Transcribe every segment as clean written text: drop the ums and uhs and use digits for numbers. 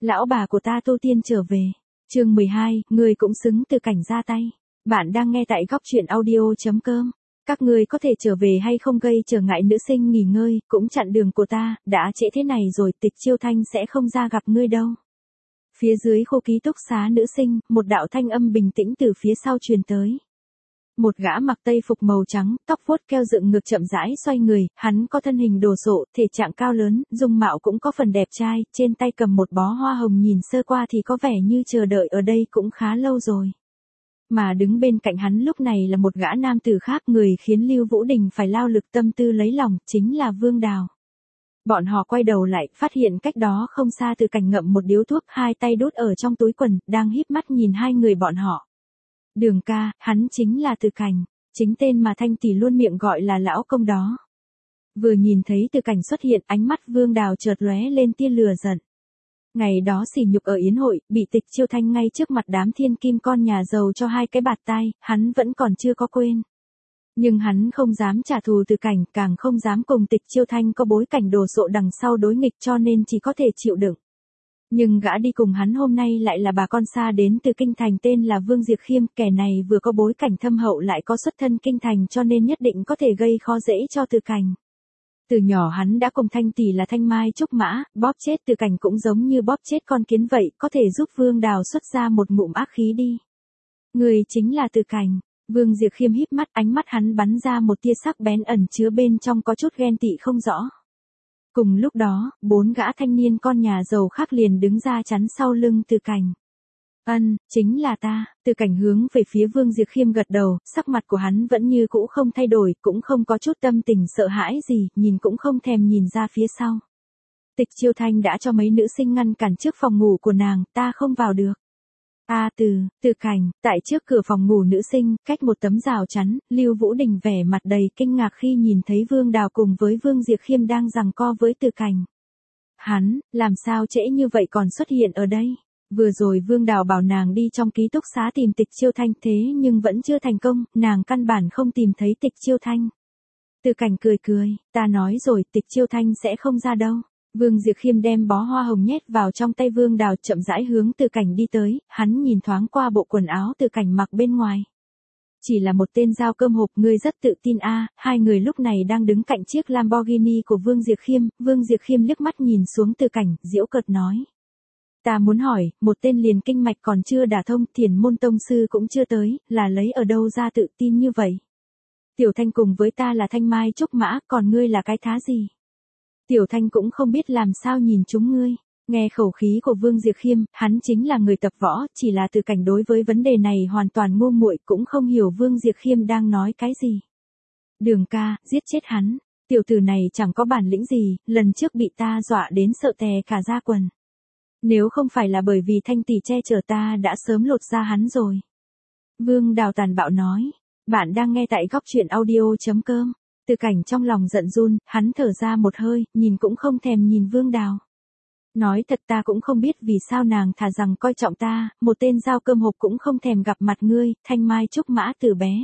Lão bà của ta tu tiên trở về. Chương 12, ngươi cũng xứng Từ Cảnh ra tay. Bạn đang nghe tại góc truyện audio.com. Các ngươi có thể trở về hay không gây trở ngại nữ sinh nghỉ ngơi, cũng chặn đường của ta, đã trễ thế này rồi Tịch Chiêu Thanh sẽ không ra gặp ngươi đâu. Phía dưới khu ký túc xá nữ sinh, một đạo thanh âm bình tĩnh từ phía sau truyền tới. Một gã mặc tây phục màu trắng, tóc vuốt keo dựng ngược chậm rãi xoay người, hắn có thân hình đồ sộ, thể trạng cao lớn, dung mạo cũng có phần đẹp trai, trên tay cầm một bó hoa hồng nhìn sơ qua thì có vẻ như chờ đợi ở đây cũng khá lâu rồi. Mà đứng bên cạnh hắn lúc này là một gã nam tử khác, người khiến Lưu Vũ Đình phải lao lực tâm tư lấy lòng, chính là Vương Đào. Bọn họ quay đầu lại, phát hiện cách đó không xa Từ Cảnh ngậm một điếu thuốc, hai tay đút ở trong túi quần, đang híp mắt nhìn hai người bọn họ. Đường ca, hắn chính là Từ Cảnh, chính tên mà Thanh tỷ luôn miệng gọi là lão công đó. Vừa nhìn thấy Từ Cảnh xuất hiện, ánh mắt Vương Đào chợt lóe lên tia lửa giận. Ngày đó sỉ nhục ở yến hội, bị Tịch Chiêu Thanh ngay trước mặt đám thiên kim con nhà giàu cho hai cái bạt tai, hắn vẫn còn chưa có quên. Nhưng hắn không dám trả thù Từ Cảnh, càng không dám cùng Tịch Chiêu Thanh có bối cảnh đồ sộ đằng sau đối nghịch, cho nên chỉ có thể chịu đựng. Nhưng gã đi cùng hắn hôm nay lại là bà con xa đến từ kinh thành tên là Vương Diệp Khiêm, kẻ này vừa có bối cảnh thâm hậu lại có xuất thân kinh thành, cho nên nhất định có thể gây khó dễ cho Từ Cảnh. Từ nhỏ hắn đã cùng Thanh tỷ là thanh mai trúc mã, bóp chết Từ Cảnh cũng giống như bóp chết con kiến vậy, có thể giúp Vương Đào xuất ra một ngụm ác khí đi. Người chính là Từ Cảnh. Vương Diệp Khiêm híp mắt, ánh mắt hắn bắn ra một tia sắc bén ẩn chứa bên trong có chút ghen tị không rõ. Cùng lúc đó, bốn gã thanh niên con nhà giàu khác liền đứng ra chắn sau lưng Từ Cảnh. Chính là ta. Từ Cảnh hướng về phía Vương Diệp Khiêm gật đầu, sắc mặt của hắn vẫn như cũ không thay đổi, cũng không có chút tâm tình sợ hãi gì, nhìn cũng không thèm nhìn ra phía sau. Tịch Chiêu Thanh đã cho mấy nữ sinh ngăn cản trước phòng ngủ của nàng, ta không vào được. Từ Cảnh, tại trước cửa phòng ngủ nữ sinh, cách một tấm rào chắn, Lưu Vũ Đình vẻ mặt đầy kinh ngạc khi nhìn thấy Vương Đào cùng với Vương Diệp Khiêm đang giằng co với Từ Cảnh. Hắn, làm sao trễ như vậy còn xuất hiện ở đây? Vừa rồi Vương Đào bảo nàng đi trong ký túc xá tìm Tịch Chiêu Thanh, thế nhưng vẫn chưa thành công, nàng căn bản không tìm thấy Tịch Chiêu Thanh. Từ Cảnh cười, ta nói rồi Tịch Chiêu Thanh sẽ không ra đâu. Vương Diệp Khiêm đem bó hoa hồng nhét vào trong tay Vương Đào, chậm rãi hướng Từ Cảnh đi tới, hắn nhìn thoáng qua bộ quần áo Từ Cảnh mặc bên ngoài. Chỉ là một tên giao cơm hộp, ngươi rất tự tin a. Hai người lúc này đang đứng cạnh chiếc Lamborghini của Vương Diệp Khiêm, Vương Diệp Khiêm liếc mắt nhìn xuống Từ Cảnh, giễu cợt nói. Ta muốn hỏi, một tên liền kinh mạch còn chưa đả thông, thiền môn tông sư cũng chưa tới, là lấy ở đâu ra tự tin như vậy? Tiểu Thanh cùng với ta là thanh mai trúc mã, còn ngươi là cái thá gì? Tiểu Thanh cũng không biết làm sao nhìn chúng ngươi. Nghe khẩu khí của Vương Diệp Khiêm, hắn chính là người tập võ, chỉ là Từ Cảnh đối với vấn đề này hoàn toàn ngu muội, cũng không hiểu Vương Diệp Khiêm đang nói cái gì. Đường ca, giết chết hắn. Tiểu tử này chẳng có bản lĩnh gì, lần trước bị ta dọa đến sợ tè cả da quần. Nếu không phải là bởi vì Thanh tỷ che chở ta đã sớm lột ra hắn rồi. Vương Đào tàn bạo nói. Bạn đang nghe tại góc truyện audio.com. Từ Cảnh trong lòng giận run, hắn thở ra một hơi, nhìn cũng không thèm nhìn Vương Đào. Nói thật ta cũng không biết vì sao nàng thà rằng coi trọng ta, một tên giao cơm hộp cũng không thèm gặp mặt ngươi, thanh mai trúc mã từ bé.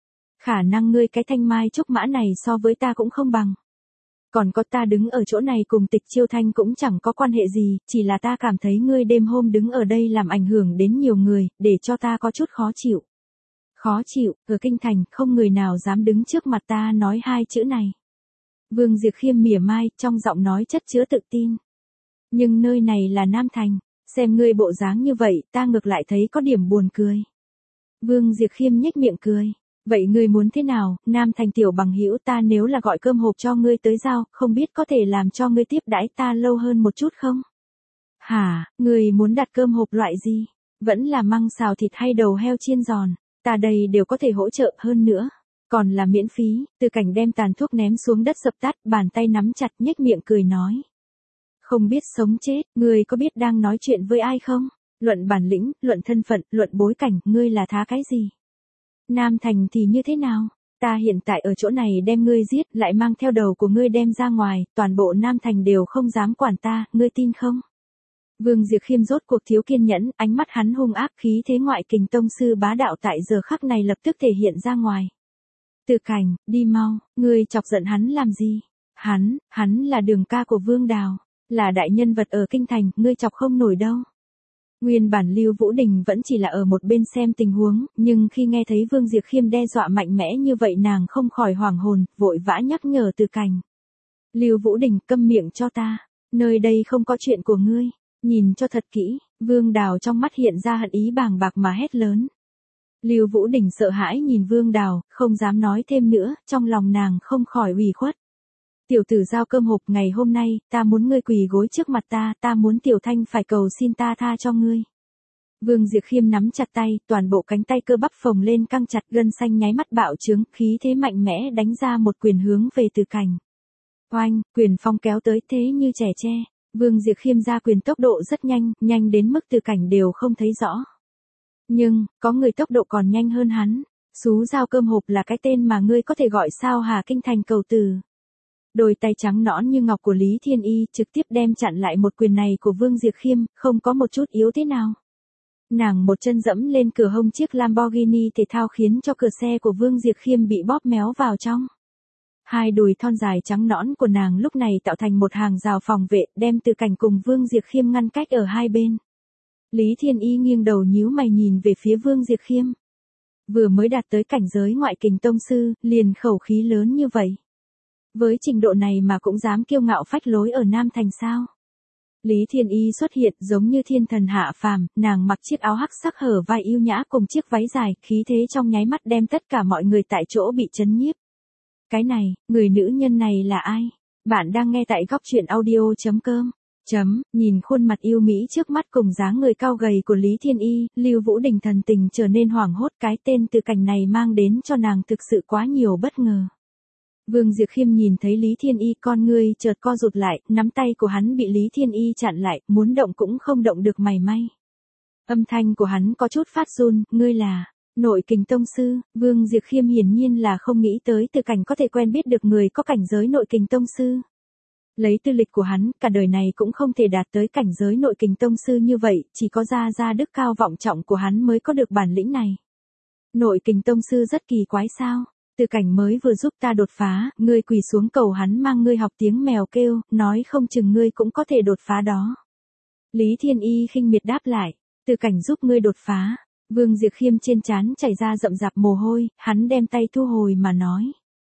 Khả năng ngươi cái thanh mai trúc mã này so với ta cũng không bằng. Còn có ta đứng ở chỗ này cùng Tịch Chiêu Thanh cũng chẳng có quan hệ gì, chỉ là ta cảm thấy ngươi đêm hôm đứng ở đây làm ảnh hưởng đến nhiều người, để cho ta có chút khó chịu. Khó chịu, ở kinh thành không người nào dám đứng trước mặt ta nói hai chữ này. Vương Diệp Khiêm mỉa mai, trong giọng nói chất chứa tự tin. Nhưng nơi này là Nam Thành, xem ngươi bộ dáng như vậy, ta ngược lại thấy có điểm buồn cười. Vương Diệp Khiêm nhếch miệng cười. Vậy ngươi muốn thế nào, Nam Thành tiểu bằng hữu, ta nếu là gọi cơm hộp cho ngươi tới giao, không biết có thể làm cho ngươi tiếp đãi ta lâu hơn một chút không? Hả, ngươi muốn đặt cơm hộp loại gì? Vẫn là măng xào thịt hay đầu heo chiên giòn? Ta đây đều có thể hỗ trợ, hơn nữa. Còn là miễn phí. Từ Cảnh đem tàn thuốc ném xuống đất dập tắt, bàn tay nắm chặt, nhếch miệng cười nói. Không biết sống chết, ngươi có biết đang nói chuyện với ai không? Luận bản lĩnh, luận thân phận, luận bối cảnh, ngươi là thá cái gì? Nam Thành thì như thế nào? Ta hiện tại ở chỗ này đem ngươi giết, lại mang theo đầu của ngươi đem ra ngoài, toàn bộ Nam Thành đều không dám quản ta, ngươi tin không? Vương Diệp Khiêm rốt cuộc thiếu kiên nhẫn, ánh mắt hắn hung ác, khí thế ngoại kình tông sư bá đạo tại giờ khắc này lập tức thể hiện ra ngoài. Từ Cảnh, đi mau, ngươi chọc giận hắn làm gì? Hắn là đường ca của Vương Đào. Là đại nhân vật ở kinh thành, ngươi chọc không nổi đâu. Nguyên bản Lưu Vũ Đình vẫn chỉ là ở một bên xem tình huống, nhưng khi nghe thấy Vương Diệp Khiêm đe dọa mạnh mẽ như vậy nàng không khỏi hoảng hồn, vội vã nhắc nhở Từ Cảnh. Lưu Vũ Đình, câm miệng cho ta, nơi đây không có chuyện của ngươi, nhìn cho thật kỹ. Vương Đào trong mắt hiện ra hận ý bàng bạc mà hét lớn. Lưu Vũ Đình sợ hãi nhìn Vương Đào, không dám nói thêm nữa, trong lòng nàng không khỏi ủy khuất. Tiểu tử giao cơm hộp, ngày hôm nay, ta muốn ngươi quỳ gối trước mặt ta muốn Tiểu Thanh phải cầu xin ta tha cho ngươi. Vương Diệp Khiêm nắm chặt tay, toàn bộ cánh tay cơ bắp phồng lên căng chặt, gân xanh nháy mắt bạo trướng, khí thế mạnh mẽ đánh ra một quyền hướng về Từ Cảnh. Oanh, quyền phong kéo tới thế như trẻ tre. Vương Diệp Khiêm ra quyền tốc độ rất nhanh, nhanh đến mức Từ Cảnh đều không thấy rõ. Nhưng, có người tốc độ còn nhanh hơn hắn. Sú giao cơm hộp là cái tên mà ngươi có thể gọi sao hả kinh thành cầu tử. Đôi tay trắng nõn như ngọc của Lý Thiên Y trực tiếp đem chặn lại một quyền này của Vương Diệp Khiêm, không có một chút yếu thế nào. Nàng một chân dẫm lên cửa hông chiếc Lamborghini thể thao khiến cho cửa xe của Vương Diệp Khiêm bị bóp méo vào trong. Hai đùi thon dài trắng nõn của nàng lúc này tạo thành một hàng rào phòng vệ, đem Từ Cảnh cùng Vương Diệp Khiêm ngăn cách ở hai bên. Lý Thiên Y nghiêng đầu nhíu mày nhìn về phía Vương Diệp Khiêm. Vừa mới đạt tới cảnh giới ngoại kình tông sư, liền khẩu khí lớn như vậy. Với trình độ này mà cũng dám kiêu ngạo phách lối ở Nam Thành sao? Lý Thiên Y xuất hiện giống như thiên thần hạ phàm, nàng mặc chiếc áo hắc sắc hở vai yêu nhã cùng chiếc váy dài, khí thế trong nháy mắt đem tất cả mọi người tại chỗ bị chấn nhiếp. Cái này, người nữ nhân này là ai? Bạn đang nghe tại góc truyện audio.com. Nhìn khuôn mặt yêu mỹ trước mắt cùng dáng người cao gầy của Lý Thiên Y, Lưu Vũ Đình thần tình trở nên hoảng hốt, cái tên Từ Cảnh này mang đến cho nàng thực sự quá nhiều bất ngờ. Vương Diệp Khiêm nhìn thấy Lý Thiên Y, con ngươi chợt co rụt lại, nắm tay của hắn bị Lý Thiên Y chặn lại, muốn động cũng không động được mảy may. Âm thanh của hắn có chút phát run, ngươi là nội kình tông sư. Vương Diệp Khiêm hiển nhiên là không nghĩ tới Từ Cảnh có thể quen biết được người có cảnh giới nội kình tông sư. Lấy tư lịch của hắn, cả đời này cũng không thể đạt tới cảnh giới nội kình tông sư như vậy, chỉ có gia đức cao vọng trọng của hắn mới có được bản lĩnh này. Nội kình tông sư rất kỳ quái sao? Từ Cảnh mới vừa giúp ta đột phá, ngươi quỳ xuống cầu hắn mang ngươi học tiếng mèo kêu, nói không chừng ngươi cũng có thể đột phá đó. Lý Thiên Y khinh miệt đáp lại, Từ Cảnh giúp ngươi đột phá. Vương Diệp Khiêm trên trán chảy ra rậm rạp mồ hôi, hắn đem tay thu hồi mà nói.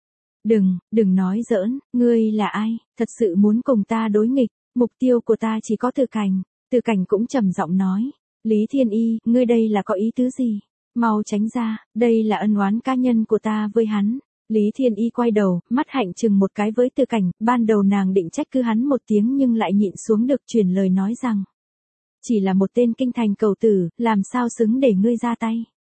Đừng nói giỡn, ngươi là ai, thật sự muốn cùng ta đối nghịch, mục tiêu của ta chỉ có Từ Cảnh. Từ Cảnh cũng trầm giọng nói, Lý Thiên Y, ngươi đây là có ý tứ gì? Mau tránh ra, đây là ân oán cá nhân của ta với hắn. Lý Thiên Y quay đầu, mắt hạnh chừng một cái với Từ Cảnh, ban đầu nàng định trách cứ hắn một tiếng nhưng lại nhịn xuống được truyền lời nói rằng. Chỉ là một tên kinh thành cầu tử, làm sao xứng để ngươi ra tay.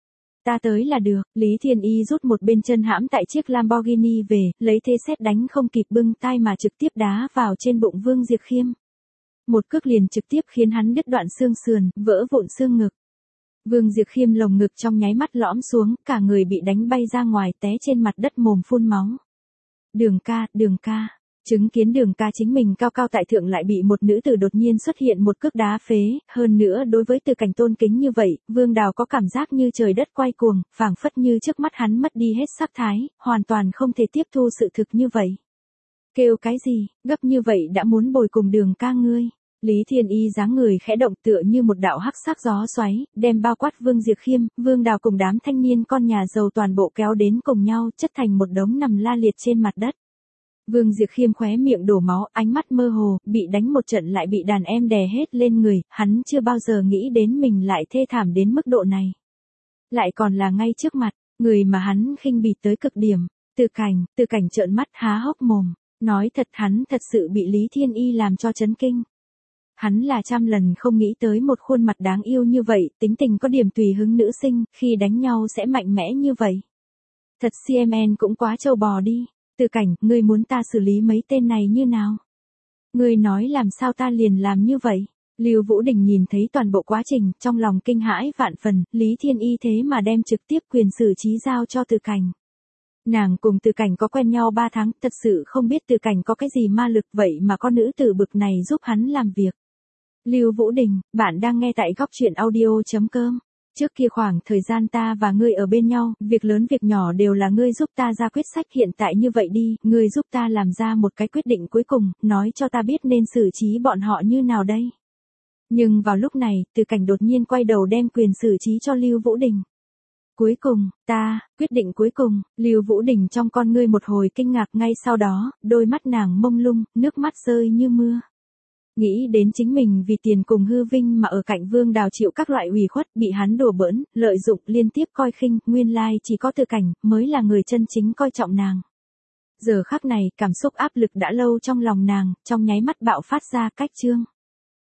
Ta tới là được. Lý Thiên Y rút một bên chân hãm tại chiếc Lamborghini về, lấy thế sét đánh không kịp bưng tay mà trực tiếp đá vào trên bụng Vương Diệp Khiêm. Một cước liền trực tiếp khiến hắn đứt đoạn xương sườn, vỡ vụn xương ngực. Vương Diệp Khiêm lồng ngực trong nháy mắt lõm xuống, cả người bị đánh bay ra ngoài té trên mặt đất mồm phun máu. Đường ca. Chứng kiến Đường ca chính mình cao cao tại thượng lại bị một nữ tử đột nhiên xuất hiện một cước đá phế, hơn nữa đối với Từ Cảnh tôn kính như vậy, Vương Đào có cảm giác như trời đất quay cuồng, phảng phất như trước mắt hắn mất đi hết sắc thái, hoàn toàn không thể tiếp thu sự thực như vậy. Kêu cái gì, gấp như vậy đã muốn bồi cùng Đường ca ngươi. Lý Thiên Y dáng người khẽ động tựa như một đạo hắc sắc gió xoáy, đem bao quát Vương Diệp Khiêm, Vương Đào cùng đám thanh niên con nhà giàu toàn bộ kéo đến cùng nhau, chất thành một đống nằm la liệt trên mặt đất. Vương Diệp Khiêm khóe miệng đổ máu, ánh mắt mơ hồ, bị đánh một trận lại bị đàn em đè hết lên người, hắn chưa bao giờ nghĩ đến mình lại thê thảm đến mức độ này. Lại còn là ngay trước mặt, người mà hắn khinh bỉ tới cực điểm. Từ Cảnh trợn mắt há hốc mồm, nói thật hắn thật sự bị Lý Thiên Y làm cho chấn kinh. Hắn là trăm lần không nghĩ tới một khuôn mặt đáng yêu như vậy, tính tình có điểm tùy hứng nữ sinh, khi đánh nhau sẽ mạnh mẽ như vậy. Thật CMN cũng quá trâu bò đi. Từ Cảnh, ngươi muốn ta xử lý mấy tên này như nào? Ngươi nói làm sao ta liền làm như vậy? Lưu Vũ Đình nhìn thấy toàn bộ quá trình, trong lòng kinh hãi vạn phần, Lý Thiên Y thế mà đem trực tiếp quyền xử trí giao cho Từ Cảnh. Nàng cùng Từ Cảnh có quen nhau 3 tháng, thật sự không biết Từ Cảnh có cái gì ma lực vậy mà con nữ tử bực này giúp hắn làm việc. Lưu Vũ Đình, bạn đang nghe tại góc truyện audio.com. Trước kia khoảng thời gian ta và ngươi ở bên nhau, việc lớn việc nhỏ đều là ngươi giúp ta ra quyết sách, hiện tại như vậy đi, ngươi giúp ta làm ra một cái quyết định cuối cùng, nói cho ta biết nên xử trí bọn họ như nào đây. Nhưng vào lúc này, Từ Cảnh đột nhiên quay đầu đem quyền xử trí cho Lưu Vũ Đình. Cuối cùng, quyết định cuối cùng, Lưu Vũ Đình trong con ngươi một hồi kinh ngạc, ngay sau đó, đôi mắt nàng mông lung, nước mắt rơi như mưa. Nghĩ đến chính mình vì tiền cùng hư vinh mà ở cạnh Vương Đào chịu các loại ủy khuất, bị hắn đùa bỡn, lợi dụng, liên tiếp coi khinh, nguyên lai chỉ có Từ Cảnh mới là người chân chính coi trọng nàng. Giờ khắc này, cảm xúc áp lực đã lâu trong lòng nàng, trong nháy mắt bạo phát ra, cách chương.